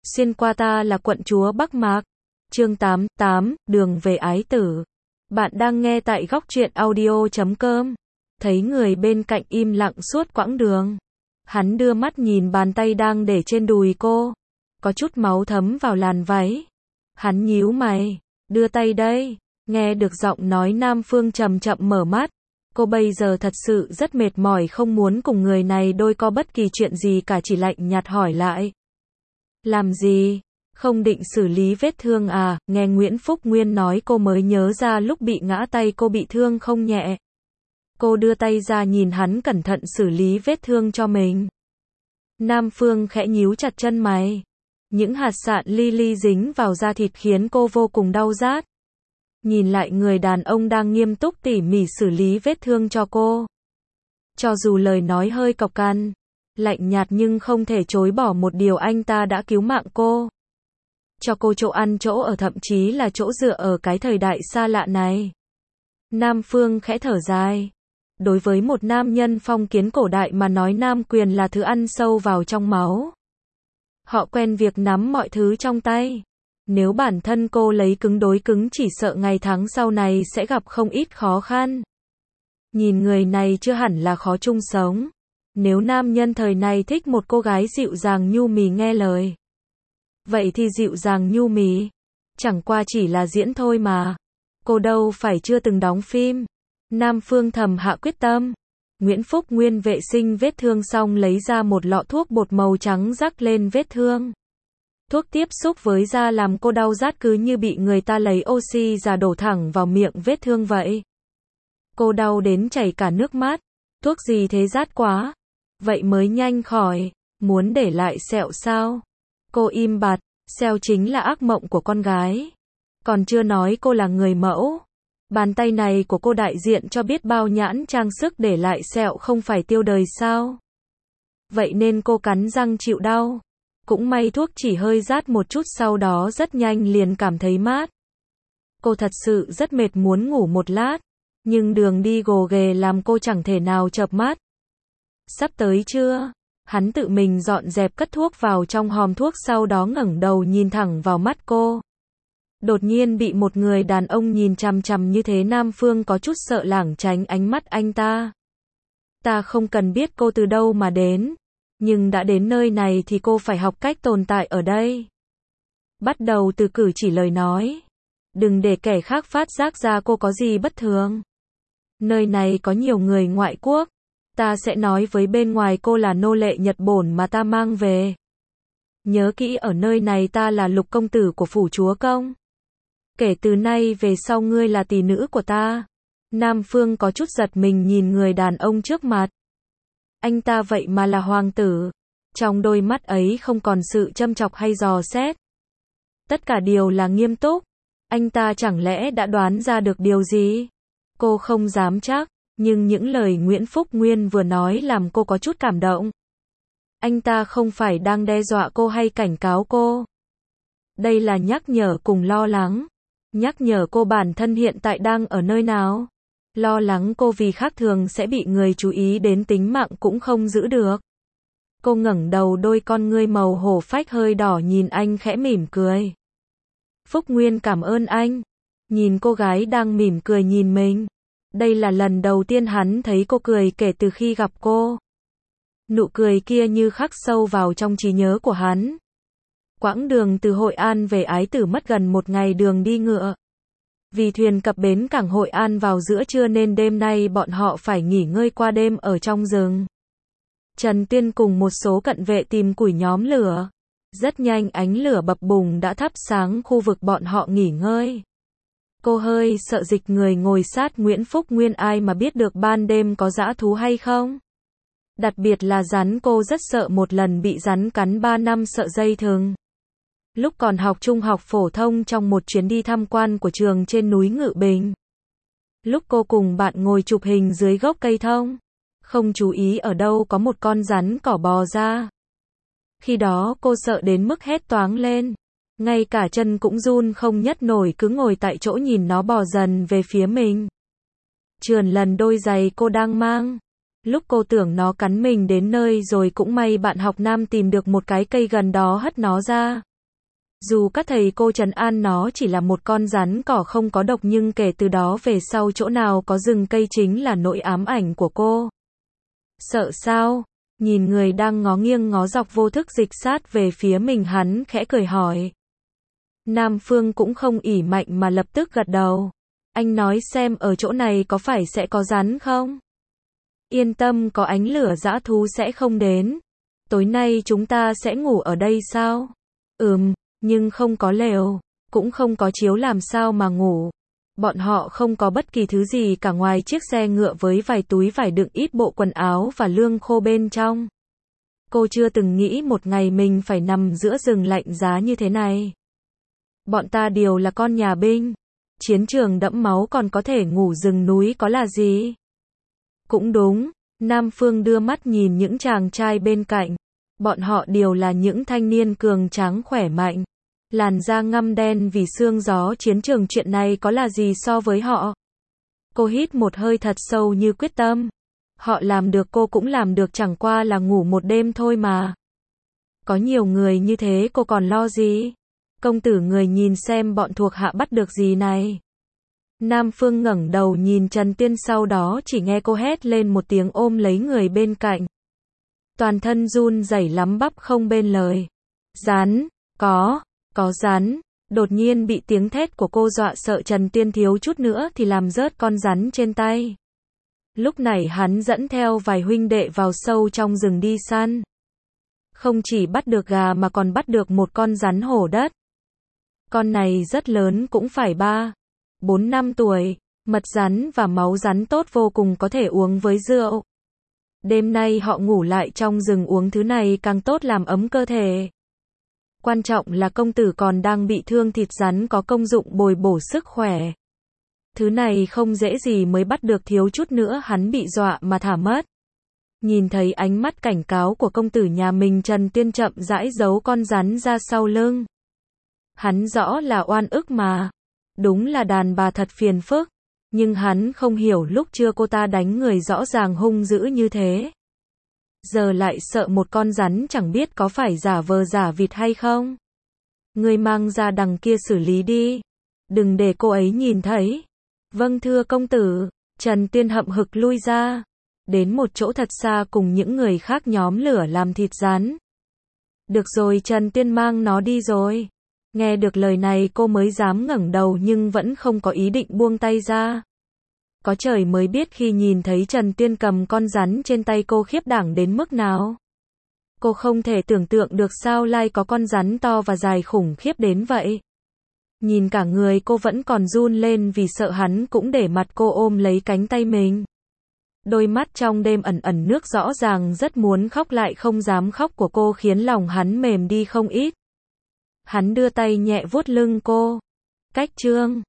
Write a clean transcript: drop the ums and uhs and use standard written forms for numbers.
Xuyên qua ta là quận chúa Bắc Mạc. Chương 88, đường về ái tử. Bạn đang nghe tại góc truyện audio.com. Thấy người bên cạnh im lặng suốt quãng đường. Hắn đưa mắt nhìn bàn tay đang để trên đùi cô. Có chút máu thấm vào làn váy. Hắn nhíu mày. Đưa tay đây. Nghe được giọng nói Nam Phương chậm chậm mở mắt. Cô bây giờ thật sự rất mệt mỏi, không muốn cùng người này đôi co bất kỳ chuyện gì cả, chỉ lạnh nhạt hỏi lại. Làm gì? Không định xử lý vết thương à? Nghe Nguyễn Phúc Nguyên nói cô mới nhớ ra lúc bị ngã tay cô bị thương không nhẹ. Cô đưa tay ra nhìn hắn cẩn thận xử lý vết thương cho mình. Nam Phương khẽ nhíu chặt chân mày. Những hạt sạn li li dính vào da thịt khiến cô vô cùng đau rát. Nhìn lại người đàn ông đang nghiêm túc tỉ mỉ xử lý vết thương cho cô. Cho dù lời nói hơi cộc cằn, lạnh nhạt nhưng không thể chối bỏ một điều, anh ta đã cứu mạng cô. Cho cô chỗ ăn chỗ ở, thậm chí là chỗ dựa ở cái thời đại xa lạ này. Nam Phương khẽ thở dài. Đối với một nam nhân phong kiến cổ đại mà nói, nam quyền là thứ ăn sâu vào trong máu. Họ quen việc nắm mọi thứ trong tay. Nếu bản thân cô lấy cứng đối cứng, chỉ sợ ngày tháng sau này sẽ gặp không ít khó khăn. Nhìn người này chưa hẳn là khó chung sống. Nếu nam nhân thời này thích một cô gái dịu dàng nhu mì nghe lời, vậy thì dịu dàng nhu mì chẳng qua chỉ là diễn thôi mà. Cô đâu phải chưa từng đóng phim. Nam Phương thầm hạ quyết tâm. Nguyễn Phúc Nguyên vệ sinh vết thương xong lấy ra một lọ thuốc bột màu trắng rắc lên vết thương. Thuốc tiếp xúc với da làm cô đau rát, cứ như bị người ta lấy oxy ra đổ thẳng vào miệng vết thương vậy. Cô đau đến chảy cả nước mắt. Thuốc gì thế, rát quá. Vậy mới nhanh khỏi. Muốn để lại sẹo sao? Cô im bặt. Sẹo chính là ác mộng của con gái. Còn chưa nói cô là người mẫu. Bàn tay này của cô đại diện cho biết bao nhãn trang sức, để lại sẹo không phải tiêu đời sao? Vậy nên cô cắn răng chịu đau. Cũng may thuốc chỉ hơi rát một chút, sau đó rất nhanh liền cảm thấy mát. Cô thật sự rất mệt, muốn ngủ một lát. Nhưng đường đi gồ ghề làm cô chẳng thể nào chợp mắt. Sắp tới chưa? Hắn tự mình dọn dẹp cất thuốc vào trong hòm thuốc, sau đó ngẩng đầu nhìn thẳng vào mắt cô. Đột nhiên bị một người đàn ông nhìn chằm chằm như thế, Nam Phương có chút sợ lảng tránh ánh mắt anh ta. Ta không cần biết cô từ đâu mà đến. Nhưng đã đến nơi này thì cô phải học cách tồn tại ở đây. Bắt đầu từ cử chỉ lời nói. Đừng để kẻ khác phát giác ra cô có gì bất thường. Nơi này có nhiều người ngoại quốc. Ta sẽ nói với bên ngoài cô là nô lệ Nhật Bổn mà ta mang về. Nhớ kỹ, ở nơi này ta là lục công tử của phủ chúa công. Kể từ nay về sau ngươi là tỷ nữ của ta. Nam Phương có chút giật mình nhìn người đàn ông trước mặt. Anh ta vậy mà là hoàng tử. Trong đôi mắt ấy không còn sự châm chọc hay dò xét. Tất cả đều là nghiêm túc. Anh ta chẳng lẽ đã đoán ra được điều gì? Cô không dám chắc, nhưng những lời Nguyễn Phúc Nguyên vừa nói làm cô có chút cảm động. Anh ta không phải đang đe dọa cô hay cảnh cáo cô. Đây là nhắc nhở cùng lo lắng. Nhắc nhở cô bản thân hiện tại đang ở nơi nào. Lo lắng cô vì khác thường sẽ bị người chú ý đến, tính mạng cũng không giữ được. Cô ngẩng đầu, đôi con ngươi màu hổ phách hơi đỏ nhìn anh khẽ mỉm cười. Phúc Nguyên cảm ơn anh. Nhìn cô gái đang mỉm cười nhìn mình. Đây là lần đầu tiên hắn thấy cô cười kể từ khi gặp cô. Nụ cười kia như khắc sâu vào trong trí nhớ của hắn. Quãng đường từ Hội An về Ái Tử mất gần một ngày đường đi ngựa. Vì thuyền cập bến cảng Hội An vào giữa trưa nên đêm nay bọn họ phải nghỉ ngơi qua đêm ở trong rừng. Trần Tuyên cùng một số cận vệ tìm củi nhóm lửa. Rất nhanh ánh lửa bập bùng đã thắp sáng khu vực bọn họ nghỉ ngơi. Cô hơi sợ dịch người ngồi sát Nguyễn Phúc Nguyên, ai mà biết được ban đêm có dã thú hay không. Đặc biệt là rắn, cô rất sợ một lần bị rắn cắn, 3 năm sợ dây thừng. Lúc còn học trung học phổ thông, trong một chuyến đi tham quan của trường trên núi Ngự Bình. Lúc cô cùng bạn ngồi chụp hình dưới gốc cây thông, không chú ý ở đâu có một con rắn cỏ bò ra. Khi đó cô sợ đến mức hét toáng lên. Ngay cả chân cũng run không nhấc nổi, cứ ngồi tại chỗ nhìn nó bò dần về phía mình. Trườn lần đôi giày cô đang mang. Lúc cô tưởng nó cắn mình đến nơi rồi, cũng may bạn học nam tìm được một cái cây gần đó hất nó ra. Dù các thầy cô trấn an nó chỉ là một con rắn cỏ không có độc nhưng kể từ đó về sau chỗ nào có rừng cây chính là nỗi ám ảnh của cô. Sợ sao? Nhìn người đang ngó nghiêng ngó dọc vô thức dịch sát về phía mình, hắn khẽ cười hỏi. Nam Phương cũng không ỉ mạnh mà lập tức gật đầu. Anh nói xem ở chỗ này có phải sẽ có rắn không? Yên tâm, có ánh lửa dã thú sẽ không đến. Tối nay chúng ta sẽ ngủ ở đây sao? Nhưng không có lều, cũng không có chiếu làm sao mà ngủ. Bọn họ không có bất kỳ thứ gì cả ngoài chiếc xe ngựa với vài túi vải đựng ít bộ quần áo và lương khô bên trong. Cô chưa từng nghĩ một ngày mình phải nằm giữa rừng lạnh giá như thế này. Bọn ta đều là con nhà binh. Chiến trường đẫm máu còn có thể ngủ rừng núi có là gì? Cũng đúng, Nam Phương đưa mắt nhìn những chàng trai bên cạnh. Bọn họ đều là những thanh niên cường tráng khỏe mạnh. Làn da ngăm đen vì sương gió chiến trường, chuyện này có là gì so với họ? Cô hít một hơi thật sâu như quyết tâm. Họ làm được cô cũng làm được, chẳng qua là ngủ một đêm thôi mà. Có nhiều người như thế cô còn lo gì? Công tử, người nhìn xem bọn thuộc hạ bắt được gì này. Nam Phương ngẩng đầu nhìn Trần Tiên, sau đó chỉ nghe cô hét lên một tiếng ôm lấy người bên cạnh. Toàn thân run rẩy lắm bắp không bên lời. Rắn, có rắn. Đột nhiên bị tiếng thét của cô dọa sợ, Trần Tiên thiếu chút nữa thì làm rớt con rắn trên tay. Lúc này hắn dẫn theo vài huynh đệ vào sâu trong rừng đi săn. Không chỉ bắt được gà mà còn bắt được một con rắn hổ đất. Con này rất lớn, cũng phải 3-4 năm tuổi. Mật rắn và máu rắn tốt vô cùng, có thể uống với rượu. Đêm nay họ ngủ lại trong rừng, uống thứ này càng tốt làm ấm cơ thể. Quan trọng là công tử còn đang bị thương, thịt rắn có công dụng bồi bổ sức khỏe. Thứ này không dễ gì mới bắt được, thiếu chút nữa hắn bị dọa mà thả mất. Nhìn thấy ánh mắt cảnh cáo của công tử nhà mình, Trần Tiên chậm rãi giấu con rắn ra sau lưng. Hắn rõ là oan ức mà. Đúng là đàn bà thật phiền phức. Nhưng hắn không hiểu lúc chưa cô ta đánh người rõ ràng hung dữ như thế. Giờ lại sợ một con rắn, chẳng biết có phải giả vờ giả vịt hay không. Người mang ra đằng kia xử lý đi. Đừng để cô ấy nhìn thấy. Vâng thưa công tử. Trần Tiên hậm hực lui ra. Đến một chỗ thật xa cùng những người khác nhóm lửa làm thịt rắn. Được rồi, Trần Tiên mang nó đi rồi. Nghe được lời này cô mới dám ngẩng đầu nhưng vẫn không có ý định buông tay ra. Có trời mới biết khi nhìn thấy Trần Tiên cầm con rắn trên tay cô khiếp đảm đến mức nào. Cô không thể tưởng tượng được sao lại có con rắn to và dài khủng khiếp đến vậy. Nhìn cả người cô vẫn còn run lên vì sợ hắn cũng để mặt cô ôm lấy cánh tay mình. Đôi mắt trong đêm ẩn ẩn nước, rõ ràng rất muốn khóc lại không dám khóc của cô khiến lòng hắn mềm đi không ít. Hắn đưa tay nhẹ vuốt lưng cô. Cách chương